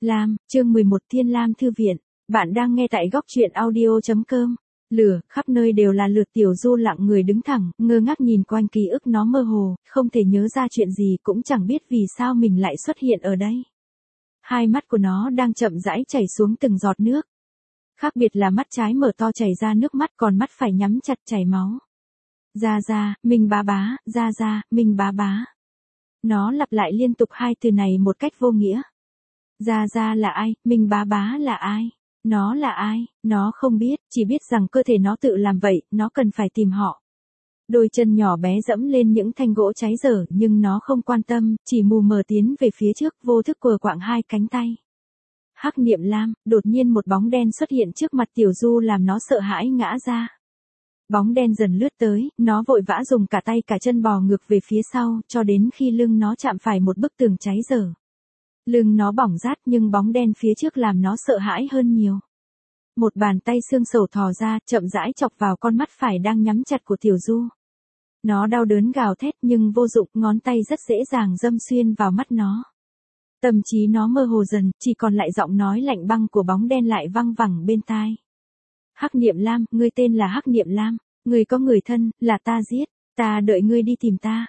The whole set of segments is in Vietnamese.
Lam, chương 11 Thiên Lam Thư Viện. Bạn đang nghe tại góc truyện audio.com. Lửa, khắp nơi đều là lượt Tiểu Du lặng người đứng thẳng, ngơ ngác nhìn quanh ký ức nó mơ hồ, không thể nhớ ra chuyện gì cũng chẳng biết vì sao mình lại xuất hiện ở đây. Hai mắt của nó đang chậm rãi chảy xuống từng giọt nước. Khác biệt là mắt trái mở to chảy ra nước mắt còn mắt phải nhắm chặt chảy máu. Ra, Minh bá bá, ra, Minh bá bá. Nó lặp lại liên tục hai từ này một cách vô nghĩa. Ra là ai, Minh bá bá là ai? Nó là ai? Nó không biết, chỉ biết rằng cơ thể nó tự làm vậy, nó cần phải tìm họ. Đôi chân nhỏ bé dẫm lên những thanh gỗ cháy dở nhưng nó không quan tâm, chỉ mù mờ tiến về phía trước vô thức quờ quạng hai cánh tay. Hắc Niệm Lam, đột nhiên một bóng đen xuất hiện trước mặt Tiểu Du làm nó sợ hãi ngã ra. Bóng đen dần lướt tới, nó vội vã dùng cả tay cả chân bò ngược về phía sau, cho đến khi lưng nó chạm phải một bức tường cháy dở. Lưng nó bỏng rát nhưng bóng đen phía trước làm nó sợ hãi hơn nhiều. Một bàn tay xương sầu thò ra, chậm rãi chọc vào con mắt phải đang nhắm chặt của Tiểu Du. Nó đau đớn gào thét nhưng vô dụng, ngón tay rất dễ dàng đâm xuyên vào mắt nó. Tâm trí nó mơ hồ dần, chỉ còn lại giọng nói lạnh băng của bóng đen lại văng vẳng bên tai. Hắc Niệm Lam, ngươi tên là Hắc Niệm Lam, ngươi có người thân, là ta giết, ta đợi ngươi đi tìm ta.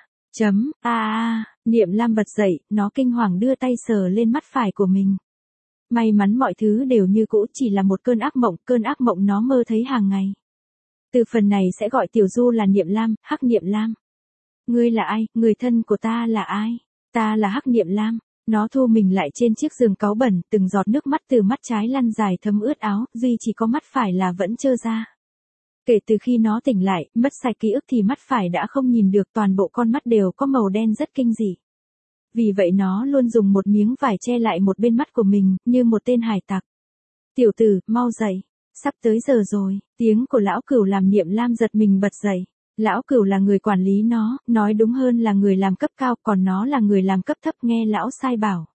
Niệm Lam bật dậy, nó kinh hoàng đưa tay sờ lên mắt phải của mình. May mắn mọi thứ đều như cũ, chỉ là một cơn ác mộng nó mơ thấy hàng ngày. Từ phần này sẽ gọi Tiểu Du là Niệm Lam, Hắc Niệm Lam. Ngươi là ai, người thân của ta là ai? Ta là Hắc Niệm Lam. Nó thu mình lại trên chiếc giường cáu bẩn, từng giọt nước mắt từ mắt trái lăn dài thấm ướt áo, duy chỉ có mắt phải là vẫn trơ ra. Kể từ khi nó tỉnh lại, mất sạch ký ức thì mắt phải đã không nhìn được, toàn bộ con mắt đều có màu đen rất kinh dị. Vì vậy nó luôn dùng một miếng vải che lại một bên mắt của mình, như một tên hải tặc. Tiểu tử, mau dậy, sắp tới giờ rồi, tiếng của lão Cửu làm Niệm Lam giật mình bật dậy. Lão Cửu là người quản lý nó, nói đúng hơn là người làm cấp cao, còn nó là người làm cấp thấp, nghe lão sai bảo.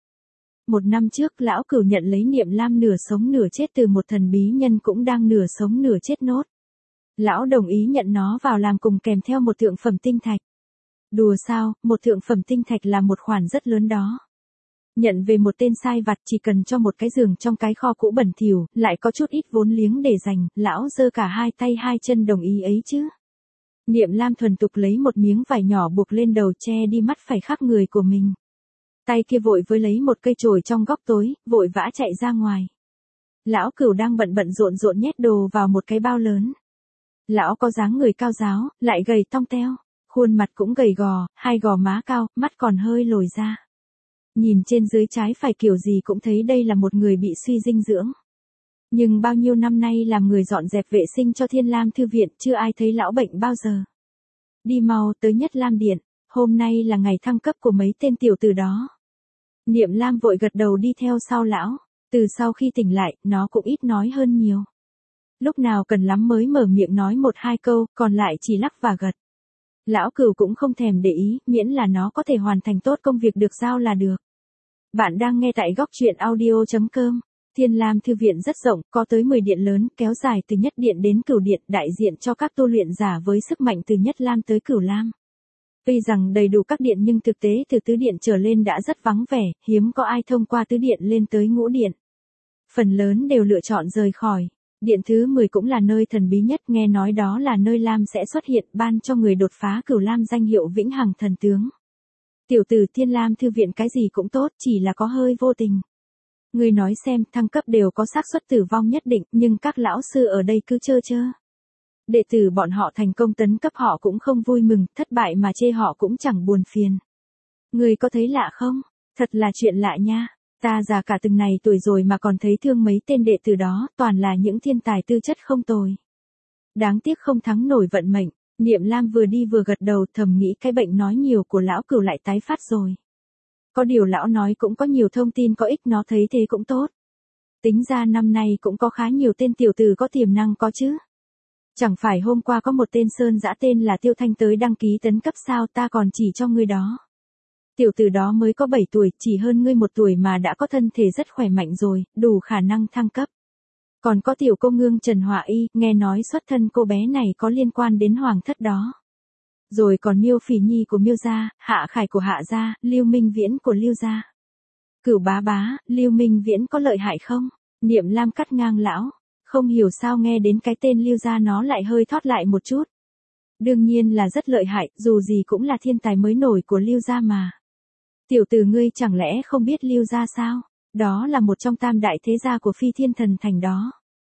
1 năm trước, lão Cửu nhận lấy Niệm Lam nửa sống nửa chết từ một thần bí nhân cũng đang nửa sống nửa chết nốt. Lão đồng ý nhận nó vào làm cùng kèm theo một thượng phẩm tinh thạch. Đùa sao, một thượng phẩm tinh thạch là một khoản rất lớn đó. Nhận về một tên sai vặt chỉ cần cho một cái giường trong cái kho cũ bẩn thỉu, lại có chút ít vốn liếng để dành, lão giơ cả hai tay hai chân đồng ý ấy chứ. Niệm Lam thuần tục lấy một miếng vải nhỏ buộc lên đầu che đi mắt phải khác người của mình. Tay kia vội với lấy một cây chổi trong góc tối, vội vã chạy ra ngoài. Lão Cửu đang bận rộn nhét đồ vào một cái bao lớn. Lão có dáng người cao ráo, lại gầy tong teo, khuôn mặt cũng gầy gò, hai gò má cao, mắt còn hơi lồi ra. Nhìn trên dưới trái phải kiểu gì cũng thấy đây là một người bị suy dinh dưỡng. Nhưng bao nhiêu năm nay làm người dọn dẹp vệ sinh cho Thiên Lam Thư Viện, chưa ai thấy lão bệnh bao giờ. Đi mau tới Nhất Lam Điện, hôm nay là ngày thăng cấp của mấy tên tiểu tử đó. Niệm Lam vội gật đầu đi theo sau lão, từ sau khi tỉnh lại, nó cũng ít nói hơn nhiều. Lúc nào cần lắm mới mở miệng nói 1-2 câu, còn lại chỉ lắc và gật. Lão Cửu cũng không thèm để ý, miễn là nó có thể hoàn thành tốt công việc được giao là được. Bạn đang nghe tại góc truyện audio.com. Thiên Lam Thư Viện rất rộng, có tới 10 điện lớn, kéo dài từ Nhất Điện đến Cửu Điện, đại diện cho các tu luyện giả với sức mạnh từ Nhất Lam tới Cửu Lam. Tuy rằng đầy đủ các điện nhưng thực tế từ tứ điện trở lên đã rất vắng vẻ, hiếm có ai thông qua tứ điện lên tới ngũ điện. Phần lớn đều lựa chọn rời khỏi. Điện thứ 10 cũng là nơi thần bí nhất, nghe nói đó là nơi Lam sẽ xuất hiện, ban cho người đột phá Cửu Lam danh hiệu vĩnh hằng thần tướng. Tiểu tử, Thiên Lam Thư Viện cái gì cũng tốt, chỉ là có hơi vô tình. Ngươi nói xem, thăng cấp đều có xác suất tử vong nhất định, nhưng các lão sư ở đây cứ chơ. Đệ tử bọn họ thành công tấn cấp họ cũng không vui mừng, thất bại mà chê họ cũng chẳng buồn phiền. Ngươi có thấy lạ không? Thật là chuyện lạ nha. Ta già cả từng này tuổi rồi mà còn thấy thương mấy tên đệ tử đó, toàn là những thiên tài tư chất không tồi. Đáng tiếc không thắng nổi vận mệnh. Niệm Lam vừa đi vừa gật đầu, thầm nghĩ cái bệnh nói nhiều của lão Cửu lại tái phát rồi. Có điều lão nói cũng có nhiều thông tin có ích, nó thấy thế cũng tốt. Tính ra năm nay cũng có khá nhiều tên tiểu tử có tiềm năng có chứ. Chẳng phải hôm qua có một tên sơn dã tên là Tiêu Thanh tới đăng ký tấn cấp sao, ta còn chỉ cho ngươi đó. Tiểu tử đó mới có 7 tuổi, chỉ hơn ngươi 1 tuổi mà đã có thân thể rất khỏe mạnh rồi, đủ khả năng thăng cấp. Còn có tiểu cô nương Trần Họa Y, nghe nói xuất thân cô bé này có liên quan đến hoàng thất đó. Rồi còn Miêu Phỉ Nhi của Miêu gia, Hạ Khải của Hạ gia, Lưu Minh Viễn của Lưu gia. Cửu bá bá, Lưu Minh Viễn có lợi hại không? Niệm Lam cắt ngang lão. Không hiểu sao nghe đến cái tên Lưu gia nó lại hơi thót lại một chút. Đương nhiên là rất lợi hại, dù gì cũng là thiên tài mới nổi của Lưu gia mà. Tiểu tử ngươi chẳng lẽ không biết Lưu gia sao? Đó là một trong tam đại thế gia của Phi Thiên Thần Thành đó.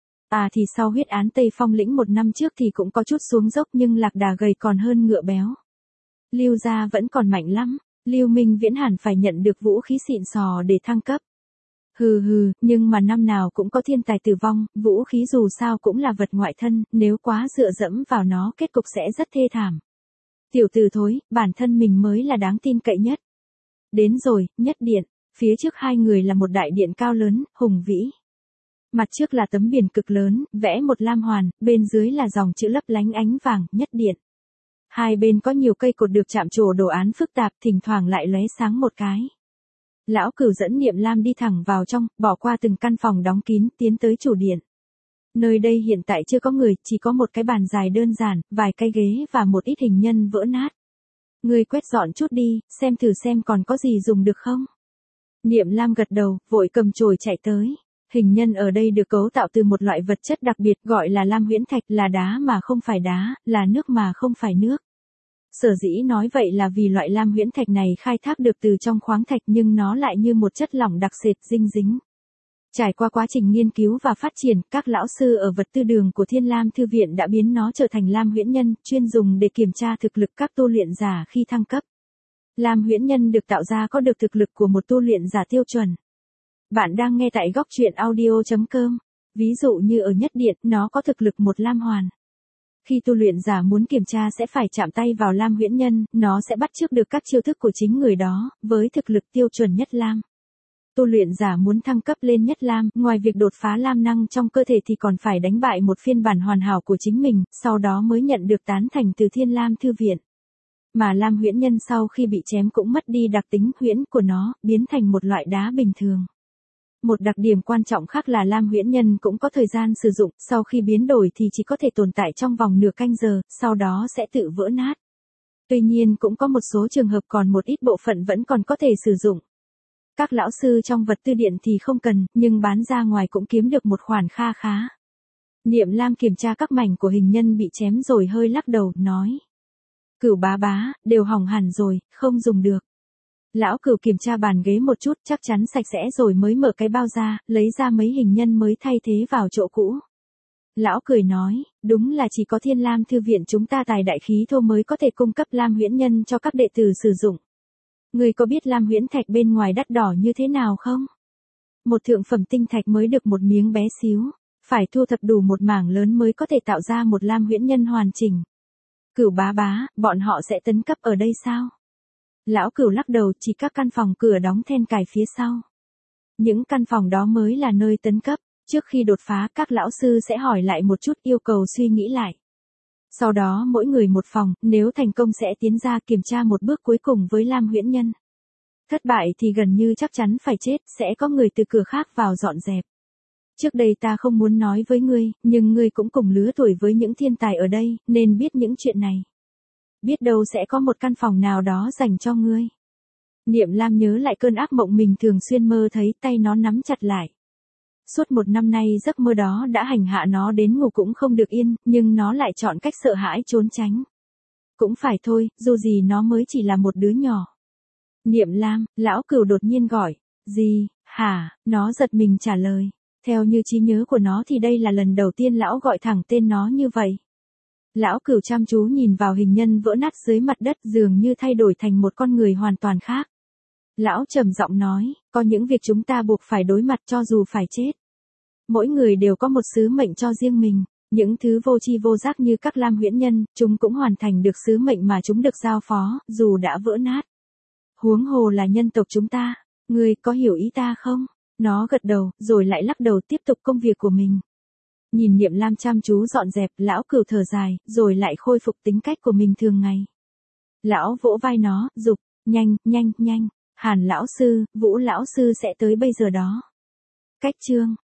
À thì sau huyết án Tây Phong lĩnh một năm trước thì cũng có chút xuống dốc nhưng lạc đà gầy còn hơn ngựa béo. Lưu gia vẫn còn mạnh lắm, Lưu Minh Viễn hẳn phải nhận được vũ khí xịn sò để thăng cấp. Hừ hừ, nhưng mà năm nào cũng có thiên tài tử vong, vũ khí dù sao cũng là vật ngoại thân, nếu quá dựa dẫm vào nó kết cục sẽ rất thê thảm. Tiểu tử thối, bản thân mình mới là đáng tin cậy nhất. Đến rồi, nhất điện, phía trước hai người là một đại điện cao lớn, hùng vĩ. Mặt trước là tấm biển cực lớn, vẽ một lam hoàn, bên dưới là dòng chữ lấp lánh ánh vàng, nhất điện. Hai bên có nhiều cây cột được chạm trổ đồ án phức tạp, thỉnh thoảng lại lóe sáng một cái. Lão Cửu dẫn Niệm Lam đi thẳng vào trong, bỏ qua từng căn phòng đóng kín, tiến tới chủ điện. Nơi đây hiện tại chưa có người, chỉ có một cái bàn dài đơn giản, vài cái ghế và một ít hình nhân vỡ nát. Ngươi quét dọn chút đi, xem thử xem còn có gì dùng được không? Niệm Lam gật đầu, vội cầm chổi chạy tới. Hình nhân ở đây được cấu tạo từ một loại vật chất đặc biệt gọi là lam huyễn thạch, là đá mà không phải đá, là nước mà không phải nước. Sở dĩ nói vậy là vì loại lam huyễn thạch này khai thác được từ trong khoáng thạch nhưng nó lại như một chất lỏng đặc sệt dinh dính. Trải qua quá trình nghiên cứu và phát triển, các lão sư ở vật tư đường của Thiên Lam Thư Viện đã biến nó trở thành lam huyễn nhân, chuyên dùng để kiểm tra thực lực các tu luyện giả khi thăng cấp. Lam huyễn nhân được tạo ra có được thực lực của một tu luyện giả tiêu chuẩn. Bạn đang nghe tại góc truyện audio.com. Ví dụ như ở nhất điện, nó có thực lực một lam hoàn. Khi tu luyện giả muốn kiểm tra sẽ phải chạm tay vào lam huyễn nhân, nó sẽ bắt chước được các chiêu thức của chính người đó, với thực lực tiêu chuẩn nhất lam. Tu luyện giả muốn thăng cấp lên nhất lam, ngoài việc đột phá lam năng trong cơ thể thì còn phải đánh bại một phiên bản hoàn hảo của chính mình, sau đó mới nhận được tán thành từ Thiên Lam Thư Viện. Mà lam huyễn nhân sau khi bị chém cũng mất đi đặc tính huyễn của nó, biến thành một loại đá bình thường. Một đặc điểm quan trọng khác là lam huyễn nhân cũng có thời gian sử dụng, sau khi biến đổi thì chỉ có thể tồn tại trong vòng nửa canh giờ, sau đó sẽ tự vỡ nát. Tuy nhiên cũng có một số trường hợp còn một ít bộ phận vẫn còn có thể sử dụng. Các lão sư trong vật tư điện thì không cần, nhưng bán ra ngoài cũng kiếm được một khoản kha khá. Niệm Lam kiểm tra các mảnh của hình nhân bị chém rồi hơi lắc đầu, nói. Cửu bá bá, đều hỏng hẳn rồi, không dùng được. Lão Cửu kiểm tra bàn ghế một chút, chắc chắn sạch sẽ rồi mới mở cái bao ra, lấy ra mấy hình nhân mới thay thế vào chỗ cũ. Lão cười nói, đúng là chỉ có Thiên Lam Thư Viện chúng ta tài đại khí thô mới có thể cung cấp lam huyễn nhân cho các đệ tử sử dụng. Ngươi có biết lam huyễn thạch bên ngoài đắt đỏ như thế nào không? Một thượng phẩm tinh thạch mới được một miếng bé xíu, phải thu thập đủ một mảng lớn mới có thể tạo ra một lam huyễn nhân hoàn chỉnh. Cửu bá bá, bọn họ sẽ tấn cấp ở đây sao? Lão Cửu lắc đầu, chỉ các căn phòng cửa đóng then cài phía sau. Những căn phòng đó mới là nơi tấn cấp, trước khi đột phá các lão sư sẽ hỏi lại một chút, yêu cầu suy nghĩ lại. Sau đó mỗi người một phòng, nếu thành công sẽ tiến ra kiểm tra một bước cuối cùng với lam huyễn nhân. Thất bại thì gần như chắc chắn phải chết, sẽ có người từ cửa khác vào dọn dẹp. Trước đây ta không muốn nói với ngươi, nhưng ngươi cũng cùng lứa tuổi với những thiên tài ở đây, nên biết những chuyện này. Biết đâu sẽ có một căn phòng nào đó dành cho ngươi. Niệm Lam nhớ lại cơn ác mộng mình thường xuyên mơ thấy, tay nó nắm chặt lại. Suốt một năm nay giấc mơ đó đã hành hạ nó đến ngủ cũng không được yên, nhưng nó lại chọn cách sợ hãi trốn tránh. Cũng phải thôi, dù gì nó mới chỉ là một đứa nhỏ. Niệm Lam, lão Cửu đột nhiên gọi. Gì, hả, nó giật mình trả lời. Theo như trí nhớ của nó thì đây là lần đầu tiên lão gọi thẳng tên nó như vậy. Lão Cửu chăm chú nhìn vào hình nhân vỡ nát dưới mặt đất, dường như thay đổi thành một con người hoàn toàn khác. Lão trầm giọng nói, có những việc chúng ta buộc phải đối mặt cho dù phải chết. Mỗi người đều có một sứ mệnh cho riêng mình, những thứ vô tri vô giác như các lam huyễn nhân, chúng cũng hoàn thành được sứ mệnh mà chúng được giao phó, dù đã vỡ nát. Huống hồ là nhân tộc chúng ta, ngươi có hiểu ý ta không? Nó gật đầu, rồi lại lắc đầu tiếp tục công việc của mình. Nhìn Niệm Lam chăm chú dọn dẹp, lão Cửu thở dài, rồi lại khôi phục tính cách của mình thường ngày. Lão vỗ vai nó, giục, nhanh, nhanh, nhanh, Hàn lão sư, Vũ lão sư sẽ tới bây giờ đó. Cách chương